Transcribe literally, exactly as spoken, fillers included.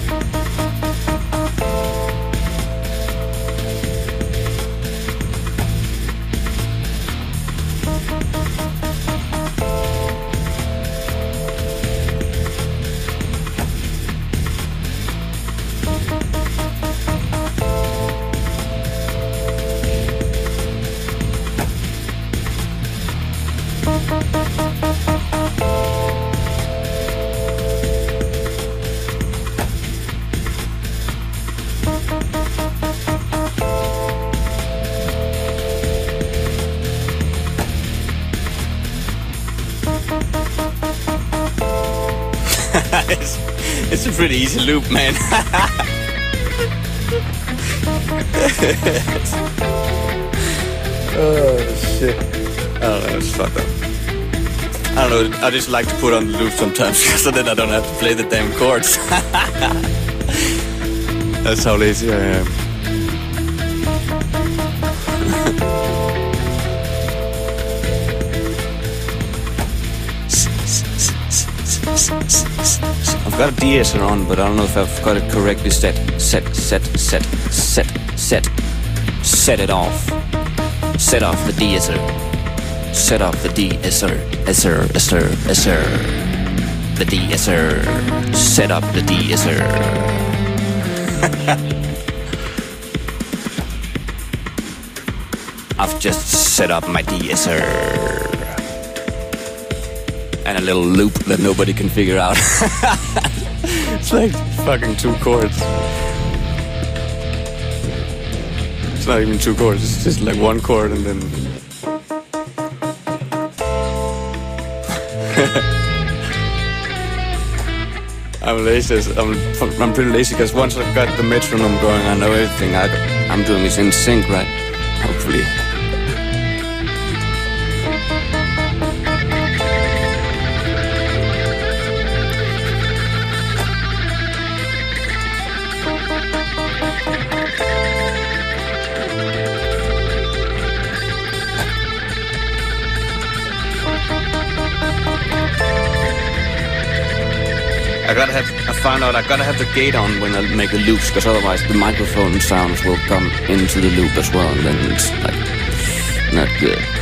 it's, it's a pretty easy loop, man. Oh, shit. Oh, that's fucked up. I don't know, I just like to put on the loop sometimes, so then I don't have to play the damn chords. That's how lazy I am. I've got a de-esser on, but I don't know if I've got it correctly set. Set, set, set, set, set. Set it off. Set off the de-esser. Set off the de-esser. Esser, esser, esser. The de-esser. Set up the de-esser. I've just set up my de-esser. And a little loop that nobody can figure out. It's like fucking two chords. It's not even two chords, it's just like one chord and then... I'm lazy, I'm, I'm pretty lazy because once I've got the metronome going, I know everything I, I'm doing is in sync, right? Hopefully. I gotta have, I found out I gotta have the gate on when I make the loops, because otherwise the microphone sounds will come into the loop as well, and then it's like, not good.